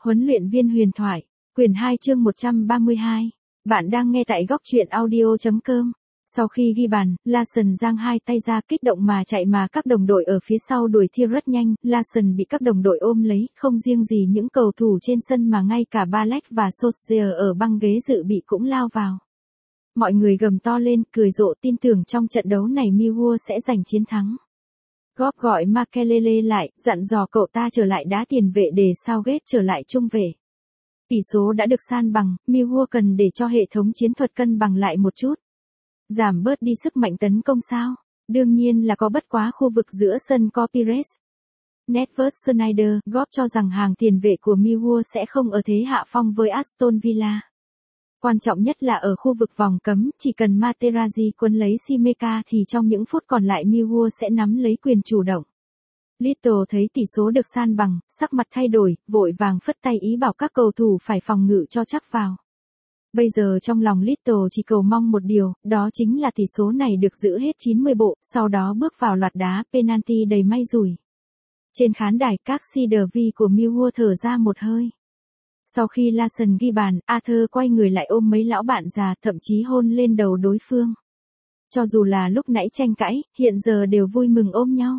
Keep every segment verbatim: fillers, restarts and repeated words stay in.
Huấn luyện viên huyền thoại, quyển hai chương một trăm ba mươi hai. Bạn đang nghe tại góc truyện audio.com. Sau khi ghi bàn, Larsen giang hai tay ra kích động mà chạy mà các đồng đội ở phía sau đuổi theo rất nhanh. Larsen bị các đồng đội ôm lấy, không riêng gì những cầu thủ trên sân mà ngay cả Balek và Solskjaer ở băng ghế dự bị cũng lao vào. Mọi người gầm to lên, cười rộ tin tưởng trong trận đấu này Millwall sẽ giành chiến thắng. Góp gọi Makelele lại, dặn dò cậu ta trở lại đá tiền vệ để Southgate trở lại trung vệ. Tỷ số đã được san bằng, Millwall cần để cho hệ thống chiến thuật cân bằng lại một chút. Giảm bớt đi sức mạnh tấn công sao? Đương nhiên là có, bất quá khu vực giữa sân có Pires, Nedved, Sneijder. Góp cho rằng hàng tiền vệ của Millwall sẽ không ở thế hạ phong với Aston Villa. Quan trọng nhất là ở khu vực vòng cấm, chỉ cần Materazzi quấn lấy Simeka thì trong những phút còn lại Millwall sẽ nắm lấy quyền chủ động. Little thấy tỷ số được san bằng, sắc mặt thay đổi, vội vàng phất tay ý bảo các cầu thủ phải phòng ngự cho chắc vào. Bây giờ trong lòng Little chỉ cầu mong một điều, đó chính là tỷ số này được giữ hết chín mươi bộ, sau đó bước vào loạt đá penalty đầy may rủi. Trên khán đài, các Cedervi của Millwall thở ra một hơi. Sau khi Larsen ghi bàn, Arthur quay người lại ôm mấy lão bạn già, thậm chí hôn lên đầu đối phương. Cho dù là lúc nãy tranh cãi, hiện giờ đều vui mừng ôm nhau.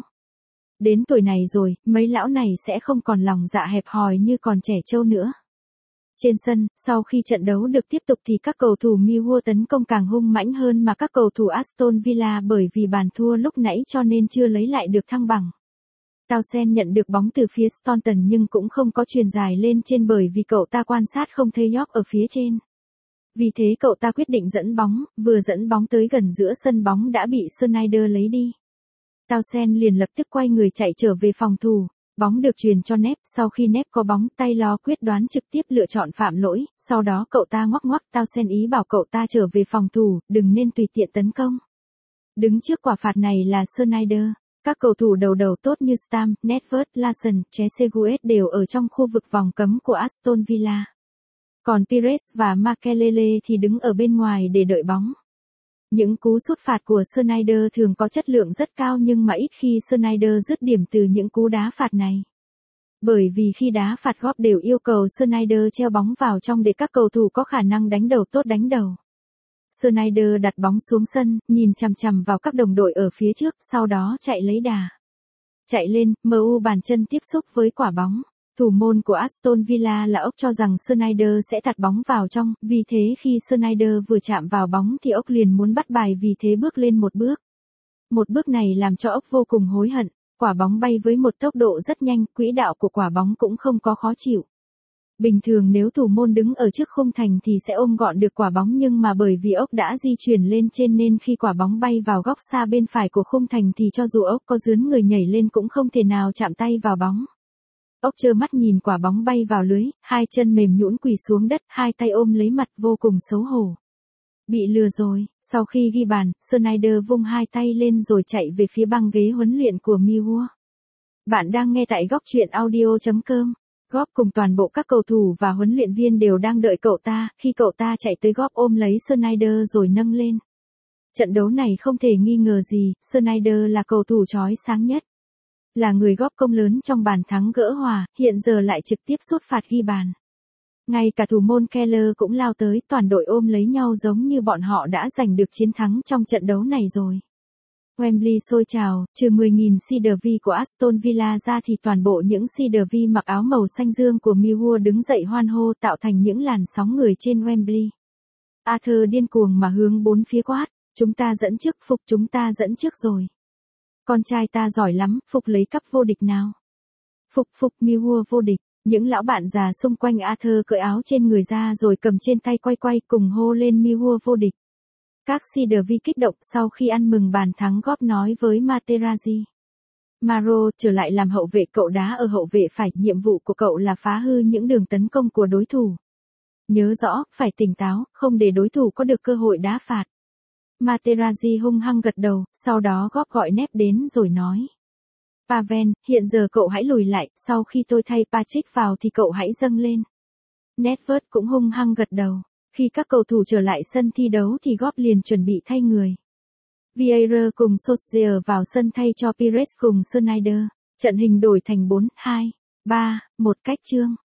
Đến tuổi này rồi, mấy lão này sẽ không còn lòng dạ hẹp hòi như còn trẻ trâu nữa. Trên sân, sau khi trận đấu được tiếp tục thì các cầu thủ Millwall tấn công càng hung mãnh hơn mà các cầu thủ Aston Villa bởi vì bàn thua lúc nãy cho nên chưa lấy lại được thăng bằng. Townsend nhận được bóng từ phía Staunton nhưng cũng không có chuyền dài lên trên bởi vì cậu ta quan sát không thấy York ở phía trên. Vì thế cậu ta quyết định dẫn bóng, vừa dẫn bóng tới gần giữa sân bóng đã bị Sneijder lấy đi. Townsend liền lập tức quay người chạy trở về phòng thủ, bóng được truyền cho Nep, sau khi Nep có bóng Taylor quyết đoán trực tiếp lựa chọn phạm lỗi, sau đó cậu ta ngoắc ngoắc Townsend ý bảo cậu ta trở về phòng thủ, đừng nên tùy tiện tấn công. Đứng trước quả phạt này là Sneijder. Các cầu thủ đầu đầu tốt như Stam, Nedved, Larsen, Trezeguet đều ở trong khu vực vòng cấm của Aston Villa. Còn Pires và Makelele thì đứng ở bên ngoài để đợi bóng. Những cú sút phạt của Sneijder thường có chất lượng rất cao nhưng mà ít khi Sneijder dứt điểm từ những cú đá phạt này. Bởi vì khi đá phạt góp đều yêu cầu Sneijder treo bóng vào trong để các cầu thủ có khả năng đánh đầu tốt đánh đầu. Sneijder đặt bóng xuống sân, nhìn chằm chằm vào các đồng đội ở phía trước, sau đó chạy lấy đà. Chạy lên, em u bàn chân tiếp xúc với quả bóng. Thủ môn của Aston Villa là ốc cho rằng Sneijder sẽ tạt bóng vào trong, vì thế khi Sneijder vừa chạm vào bóng thì ốc liền muốn bắt bài vì thế bước lên một bước. Một bước này làm cho ốc vô cùng hối hận, quả bóng bay với một tốc độ rất nhanh, quỹ đạo của quả bóng cũng không có khó chịu. Bình thường nếu thủ môn đứng ở trước khung thành thì sẽ ôm gọn được quả bóng nhưng mà bởi vì ốc đã di chuyển lên trên nên khi quả bóng bay vào góc xa bên phải của khung thành thì cho dù ốc có dướn người nhảy lên cũng không thể nào chạm tay vào bóng. Ốc trơ mắt nhìn quả bóng bay vào lưới, hai chân mềm nhũn quỳ xuống đất, hai tay ôm lấy mặt vô cùng xấu hổ. Bị lừa rồi, sau khi ghi bàn, Sneijder vung hai tay lên rồi chạy về phía băng ghế huấn luyện của Millwall. Bạn đang nghe tại góc truyện audio.com. Góp cùng toàn bộ các cầu thủ và huấn luyện viên đều đang đợi cậu ta, khi cậu ta chạy tới Góp ôm lấy Sneijder rồi nâng lên. Trận đấu này không thể nghi ngờ gì, Sneijder là cầu thủ chói sáng nhất. Là người góp công lớn trong bàn thắng gỡ hòa, hiện giờ lại trực tiếp sút phạt ghi bàn. Ngay cả thủ môn Keller cũng lao tới, toàn đội ôm lấy nhau giống như bọn họ đã giành được chiến thắng trong trận đấu này rồi. Wembley sôi trào, trừ mười nghìn Cedervi của Aston Villa ra thì toàn bộ những Cedervi mặc áo màu xanh dương của Millwall đứng dậy hoan hô tạo thành những làn sóng người trên Wembley. Arthur điên cuồng mà hướng bốn phía quát, chúng ta dẫn trước, Phục chúng ta dẫn trước rồi. Con trai ta giỏi lắm, Phục lấy cúp vô địch nào. Phục Phục Millwall vô địch, những lão bạn già xung quanh Arthur cởi áo trên người ra rồi cầm trên tay quay quay cùng hô lên Millwall vô địch. Các Cedervi kích động sau khi ăn mừng bàn thắng Góp nói với Materazzi. Maro trở lại làm hậu vệ, cậu đá ở hậu vệ phải, nhiệm vụ của cậu là phá hư những đường tấn công của đối thủ. Nhớ rõ, phải tỉnh táo, không để đối thủ có được cơ hội đá phạt. Materazzi hung hăng gật đầu, sau đó Góp gọi Nep đến rồi nói. Pavel, hiện giờ cậu hãy lùi lại, sau khi tôi thay Patrick vào thì cậu hãy dâng lên. Nedved cũng hung hăng gật đầu. Khi các cầu thủ trở lại sân thi đấu thì Góp liền chuẩn bị thay người. Vieira cùng Solskjaer vào sân thay cho Pires cùng Sneijder. Trận hình đổi thành bốn hai ba một cách chương.